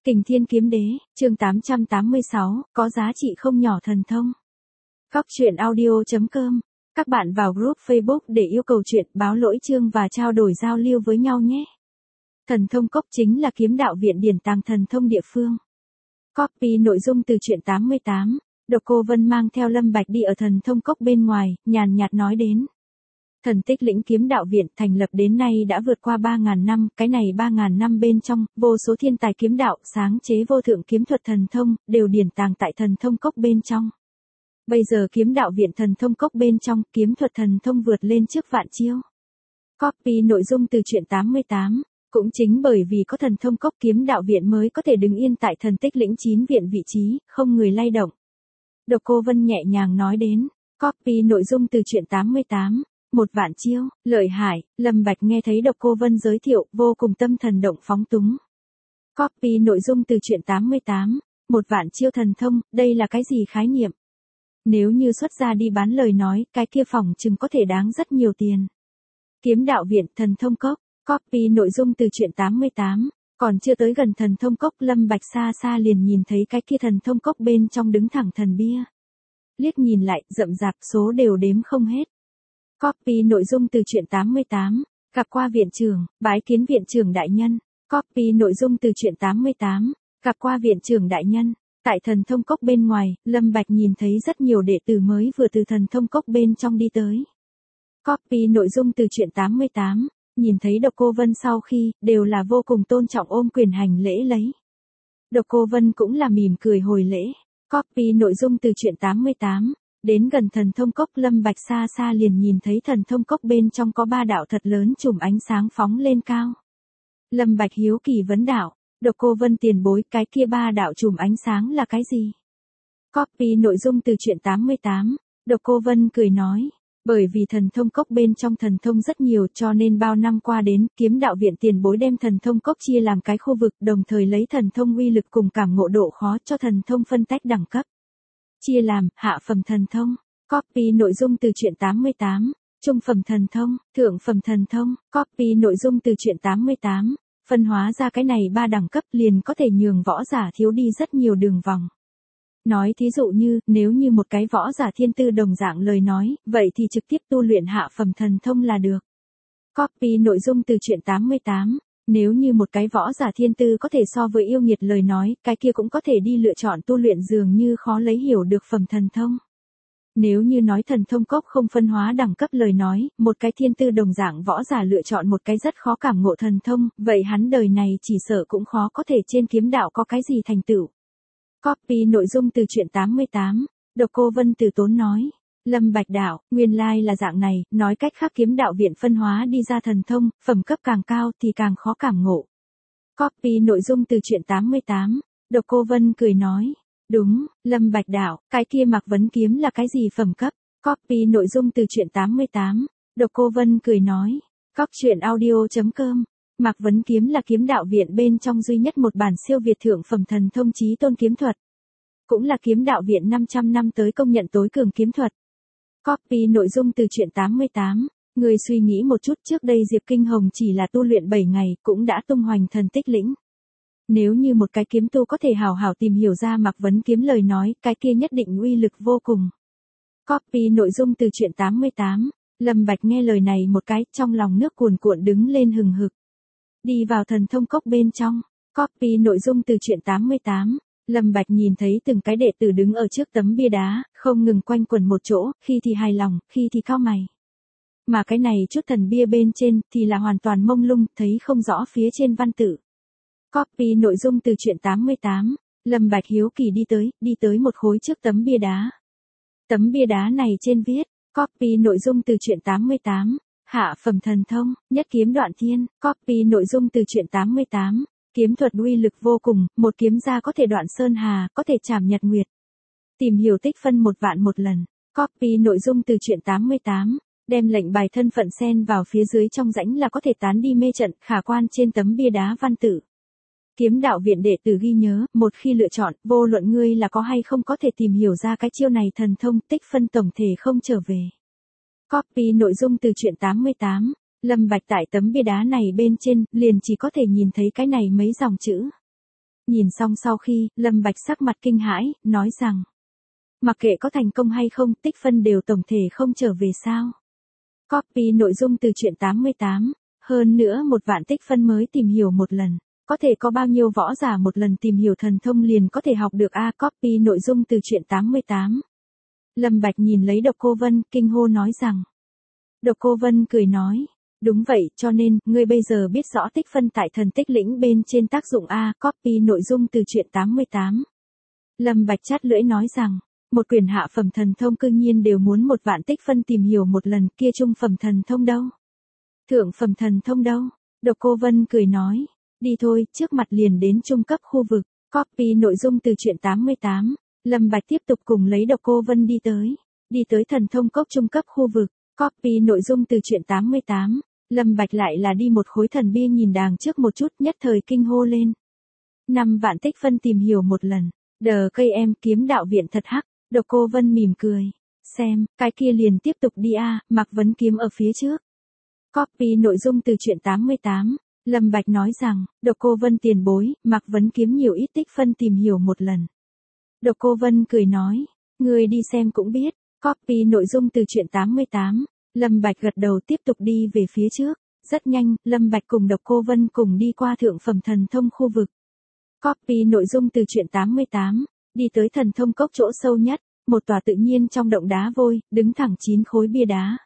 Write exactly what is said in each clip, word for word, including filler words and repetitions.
Kình Thiên Kiếm Đế, chương tám trăm tám mươi sáu, có giá trị không nhỏ thần thông. Góc truyện audio chấm com. Các bạn vào group Facebook để yêu cầu chuyện, báo lỗi chương và trao đổi giao lưu với nhau nhé. Thần thông cốc chính là kiếm đạo viện điển tàng thần thông địa phương. Copy nội dung từ truyện tám mươi tám. Độc Cô Vân mang theo Lâm Bạch đi ở thần thông cốc bên ngoài, nhàn nhạt nói đến. Thần Tích Lĩnh Kiếm Đạo Viện thành lập đến nay đã vượt qua ba ngàn năm, cái này ba ngàn năm bên trong, vô số thiên tài kiếm đạo, sáng chế vô thượng kiếm thuật thần thông, đều điển tàng tại thần thông cốc bên trong. Bây giờ Kiếm Đạo Viện thần thông cốc bên trong, kiếm thuật thần thông vượt lên trước vạn chiêu. Copy nội dung từ truyện tám mươi tám. Cũng chính bởi vì có thần thông cốc Kiếm Đạo Viện mới có thể đứng yên tại thần Tích Lĩnh chín viện vị trí, không người lay động. Độc Cô Vân nhẹ nhàng nói đến. Copy nội dung từ truyện tám mươi tám. Một vạn chiêu, lợi hại, Lâm Bạch nghe thấy Độc Cô Vân giới thiệu, vô cùng tâm thần động phóng túng. Copy nội dung từ truyện tám mươi tám. Một vạn chiêu thần thông, đây là cái gì khái niệm? Nếu như xuất ra đi bán lời nói, cái kia phòng chừng có thể đáng rất nhiều tiền. Kiếm Đạo Viện, thần thông cốc. Copy nội dung từ truyện tám mươi tám. Còn chưa tới gần thần thông cốc, Lâm Bạch xa xa liền nhìn thấy cái kia thần thông cốc bên trong đứng thẳng thần bia. Liếc nhìn lại, rậm rạp, số đều đếm không hết. Copy nội dung từ truyện tám mươi tám. Gặp qua viện trưởng, bái kiến viện trưởng đại nhân. Copy nội dung từ truyện tám mươi tám. Gặp qua viện trưởng đại nhân. Tại thần thông cốc bên ngoài, Lâm Bạch nhìn thấy rất nhiều đệ tử mới vừa từ thần thông cốc bên trong đi tới. Copy nội dung từ truyện tám mươi tám. Nhìn thấy Độc Cô Vân sau khi, đều là vô cùng tôn trọng ôm quyền hành lễ lấy. Độc Cô Vân cũng là mỉm cười hồi lễ. Copy nội dung từ truyện tám mươi tám. Đến gần thần thông cốc, Lâm Bạch xa xa liền nhìn thấy thần thông cốc bên trong có ba đạo thật lớn chùm ánh sáng phóng lên cao. Lâm Bạch hiếu kỳ vấn đạo, Độc Cô Vân tiền bối, cái kia ba đạo chùm ánh sáng là cái gì? Copy nội dung từ truyện tám mươi tám. Độc Cô Vân cười nói, bởi vì thần thông cốc bên trong thần thông rất nhiều cho nên bao năm qua đến, Kiếm Đạo Viện tiền bối đem thần thông cốc chia làm cái khu vực, đồng thời lấy thần thông uy lực cùng cảm ngộ độ khó cho thần thông phân tách đẳng cấp. Chia làm, hạ phẩm thần thông. Copy nội dung từ truyện tám mươi tám. Trung phẩm thần thông, thượng phẩm thần thông. Copy nội dung từ truyện tám mươi tám. Phân hóa ra cái này ba đẳng cấp liền có thể nhường võ giả thiếu đi rất nhiều đường vòng. Nói thí dụ như, nếu như một cái võ giả thiên tư đồng dạng lời nói, vậy thì trực tiếp tu luyện hạ phẩm thần thông là được. Copy nội dung từ truyện tám mươi tám. Nếu như một cái võ giả thiên tư có thể so với yêu nghiệt lời nói, cái kia cũng có thể đi lựa chọn tu luyện dường như khó lấy hiểu được phẩm thần thông. Nếu như nói thần thông cốc không phân hóa đẳng cấp lời nói, một cái thiên tư đồng dạng võ giả lựa chọn một cái rất khó cảm ngộ thần thông, vậy hắn đời này chỉ sợ cũng khó có thể trên kiếm đạo có cái gì thành tựu. Copy nội dung từ truyện tám mươi tám. Độc Cô Vân từ tốn nói. Lâm Bạch đạo, nguyên lai là dạng này, nói cách khác Kiếm Đạo Viện phân hóa đi ra thần thông, phẩm cấp càng cao thì càng khó cảm ngộ. Copy nội dung từ truyện tám mươi tám. Độc Cô Vân cười nói. Đúng, Lâm Bạch đạo, cái kia Mạc Vấn Kiếm là cái gì phẩm cấp? Copy nội dung từ truyện tám mươi tám. Độc Cô Vân cười nói. Góc truyện audio chấm com. Mạc Vấn Kiếm là Kiếm Đạo Viện bên trong duy nhất một bản siêu việt thượng phẩm thần thông chí tôn kiếm thuật. Cũng là Kiếm Đạo Viện năm trăm năm tới công nhận tối cường kiếm thuật. Copy nội dung từ truyện tám mươi tám. Người suy nghĩ một chút, trước đây Diệp Kinh Hồng chỉ là tu luyện bảy ngày, cũng đã tung hoành thần Tích Lĩnh. Nếu như một cái kiếm tu có thể hào hảo tìm hiểu ra Mạc Vấn Kiếm lời nói, cái kia nhất định uy lực vô cùng. Copy nội dung từ truyện tám mươi tám. Lâm Bạch nghe lời này một cái, trong lòng nước cuồn cuộn đứng lên hừng hực. Đi vào thần thông cốc bên trong. Copy nội dung từ truyện tám mươi tám. Lâm Bạch nhìn thấy từng cái đệ tử đứng ở trước tấm bia đá, không ngừng quanh quẩn một chỗ, khi thì hài lòng, khi thì cau mày. Mà cái này chút thần bia bên trên, thì là hoàn toàn mông lung, thấy không rõ phía trên văn tự. Copy nội dung từ truyện tám mươi tám. Lâm Bạch hiếu kỳ đi tới, đi tới một khối trước tấm bia đá. Tấm bia đá này trên viết, copy nội dung từ truyện tám mươi tám. Hạ phẩm thần thông, nhất kiếm đoạn thiên. Copy nội dung từ truyện tám mươi tám. Kiếm thuật uy lực vô cùng, một kiếm ra có thể đoạn sơn hà, có thể chảm nhật nguyệt. Tìm hiểu tích phân một vạn một lần. Copy nội dung từ truyện tám mươi tám. Đem lệnh bài thân phận xen vào phía dưới trong rãnh là có thể tán đi mê trận, khả quan trên tấm bia đá văn tự. Kiếm Đạo Viện đệ tử ghi nhớ, một khi lựa chọn, vô luận ngươi là có hay không có thể tìm hiểu ra cái chiêu này thần thông, tích phân tổng thể không trở về. Copy nội dung từ truyện tám mươi tám. Lâm Bạch tại tấm bia đá này bên trên, liền chỉ có thể nhìn thấy cái này mấy dòng chữ. Nhìn xong sau khi, Lâm Bạch sắc mặt kinh hãi, nói rằng. Mặc kệ có thành công hay không, tích phân đều tổng thể không trở về sao. Copy nội dung từ truyện tám mươi tám. Hơn nữa một vạn tích phân mới tìm hiểu một lần. Có thể có bao nhiêu võ giả một lần tìm hiểu thần thông liền có thể học được a copy nội dung từ truyện tám mươi tám. Lâm Bạch nhìn lấy Độc Cô Vân, kinh hô nói rằng. Độc Cô Vân cười nói. Đúng vậy, cho nên, ngươi bây giờ biết rõ tích phân tại thần tích lĩnh bên trên tác dụng a copy nội dung từ truyện tám mươi tám. Lâm Bạch chát lưỡi nói rằng. Một quyển hạ phẩm thần thông cư nhiên đều muốn một vạn tích phân tìm hiểu một lần, kia trung phẩm thần thông đâu? Thượng phẩm thần thông đâu? Độc Cô Vân cười nói. Đi thôi, trước mặt liền đến trung cấp khu vực. Copy nội dung từ truyện tám mươi tám. Lâm Bạch tiếp tục cùng lấy Độc Cô Vân đi tới. Đi tới thần thông cốc trung cấp khu vực. Copy nội dung từ truyện tám mươi tám. Lâm Bạch lại là đi một khối thần bia nhìn đàng trước một chút, nhất thời kinh hô lên. Năm vạn tích phân tìm hiểu một lần. Đờ cây em kiếm đạo viện thật hắc. Độc Cô Vân mỉm cười. Xem, cái kia liền tiếp tục đi a Mạc Vấn kiếm ở phía trước. Copy nội dung từ truyện tám mươi tám. Lâm Bạch nói rằng, Độc Cô Vân tiền bối, Mạc Vấn kiếm nhiều ít tích phân tìm hiểu một lần. Độc Cô Vân cười nói, người đi xem cũng biết. Copy nội dung từ truyện tám mươi tám. Lâm Bạch gật đầu tiếp tục đi về phía trước. Rất nhanh, Lâm Bạch cùng Độc Cô Vân cùng đi qua thượng phẩm thần thông khu vực. Copy nội dung từ truyện tám mươi tám. Đi tới thần thông cốc chỗ sâu nhất, một tòa tự nhiên trong động đá vôi, đứng thẳng chín khối bia đá.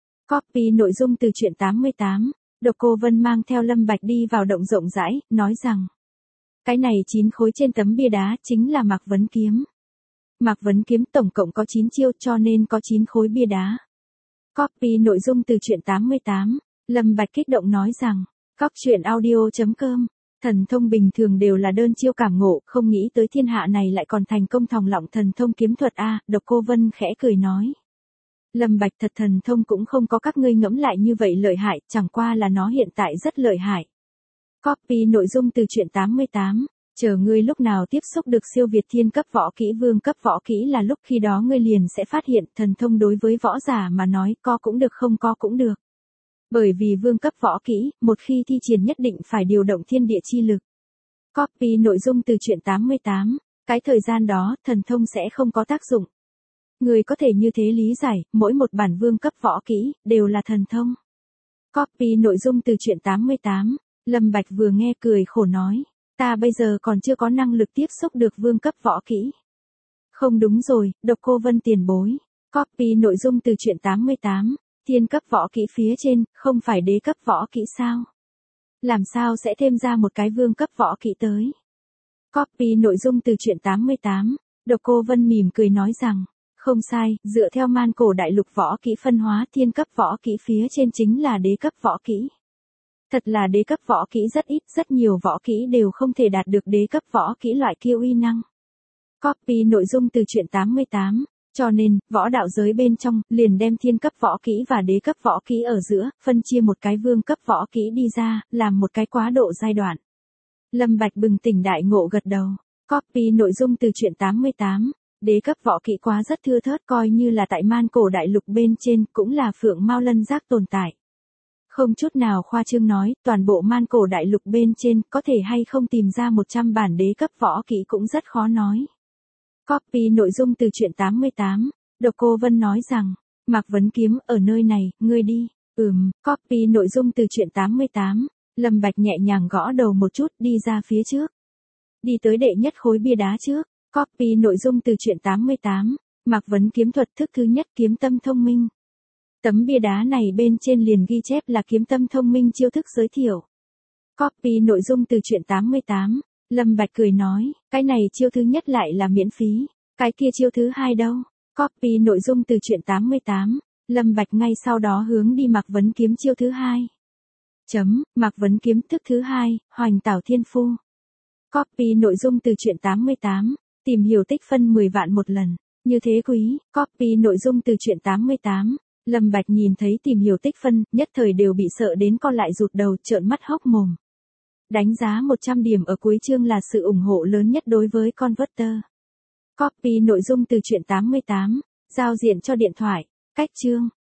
Copy nội dung từ truyện tám mươi tám. Độc Cô Vân mang theo Lâm Bạch đi vào động rộng rãi, nói rằng. Cái này chín khối trên tấm bia đá chính là Mạc Vấn kiếm. Mạc Vấn kiếm tổng cộng có chín chiêu cho nên có chín khối bia đá. Copy nội dung từ truyện tám mươi tám. Lâm Bạch kích động nói rằng. Cóc truyện audio chấm com. Thần thông bình thường đều là đơn chiêu cảm ngộ, không nghĩ tới thiên hạ này lại còn thành công thòng lọng thần thông kiếm thuật a Độc Cô Vân khẽ cười nói. Lâm Bạch thật thần thông cũng không có các ngươi ngẫm lại như vậy lợi hại, chẳng qua là nó hiện tại rất lợi hại. Copy nội dung từ truyện tám mươi tám. Chờ ngươi lúc nào tiếp xúc được siêu việt thiên cấp võ kỹ vương cấp võ kỹ là lúc khi đó ngươi liền sẽ phát hiện thần thông đối với võ giả mà nói co cũng được không co cũng được. Bởi vì vương cấp võ kỹ, một khi thi triển nhất định phải điều động thiên địa chi lực. Copy nội dung từ truyện tám mươi tám. Cái thời gian đó, thần thông sẽ không có tác dụng. Người có thể như thế lý giải, mỗi một bản vương cấp võ kỹ, đều là thần thông. Copy nội dung từ truyện tám mươi tám. Lâm Bạch vừa nghe cười khổ nói. Ta bây giờ còn chưa có năng lực tiếp xúc được vương cấp võ kỹ. Không đúng rồi, Độc Cô Vân tiền bối. Copy nội dung từ truyện tám mươi tám. Thiên cấp võ kỹ phía trên, không phải đế cấp võ kỹ sao? Làm sao sẽ thêm ra một cái vương cấp võ kỹ tới? Copy nội dung từ truyện tám mươi tám. Độc Cô Vân mỉm cười nói rằng, không sai, dựa theo man cổ đại lục võ kỹ phân hóa thiên cấp võ kỹ phía trên chính là đế cấp võ kỹ. Thật là đế cấp võ kỹ rất ít, rất nhiều võ kỹ đều không thể đạt được đế cấp võ kỹ loại kia uy năng. Copy nội dung từ truyện tám mươi tám. Cho nên, võ đạo giới bên trong, liền đem thiên cấp võ kỹ và đế cấp võ kỹ ở giữa, phân chia một cái vương cấp võ kỹ đi ra, làm một cái quá độ giai đoạn. Lâm Bạch bừng tỉnh đại ngộ gật đầu. Copy nội dung từ truyện tám mươi tám. Đế cấp võ kỹ quá rất thưa thớt coi như là tại man cổ đại lục bên trên, cũng là phượng mao lân giác tồn tại. Không chút nào khoa trương nói, toàn bộ man cổ đại lục bên trên, có thể hay không tìm ra một trăm bản đế cấp võ kỹ cũng rất khó nói. Copy nội dung từ truyện tám mươi tám. Độc Cô Vân nói rằng, Mạc Vấn kiếm ở nơi này, ngươi đi. Ừm, copy nội dung từ truyện tám mươi tám. Lâm Bạch nhẹ nhàng gõ đầu một chút đi ra phía trước. Đi tới đệ nhất khối bia đá trước. Copy nội dung từ truyện tám mươi tám. Mạc Vấn kiếm thuật thức thứ nhất kiếm tâm thông minh. Tấm bia đá này bên trên liền ghi chép là kiếm tâm thông minh chiêu thức giới thiệu. Copy nội dung từ truyện tám mươi tám. Lâm Bạch cười nói, cái này chiêu thứ nhất lại là miễn phí, cái kia chiêu thứ hai đâu? Copy nội dung từ truyện tám mươi tám. Lâm Bạch ngay sau đó hướng đi Mạc Vấn kiếm chiêu thứ hai. Chấm, Mạc Vấn kiếm thức thứ hai, Hoành Tảo Thiên Phu. Copy nội dung từ truyện tám mươi tám. Tìm hiểu tích phân mười vạn một lần, như thế quý. Copy nội dung từ truyện tám mươi tám. Lâm Bạch nhìn thấy tìm hiểu tích phân, nhất thời đều bị sợ đến co lại rụt đầu, trợn mắt hốc mồm. Đánh giá một trăm điểm ở cuối chương là sự ủng hộ lớn nhất đối với Converter. Copy nội dung từ truyện tám mươi tám. Giao diện cho điện thoại. Cách chương.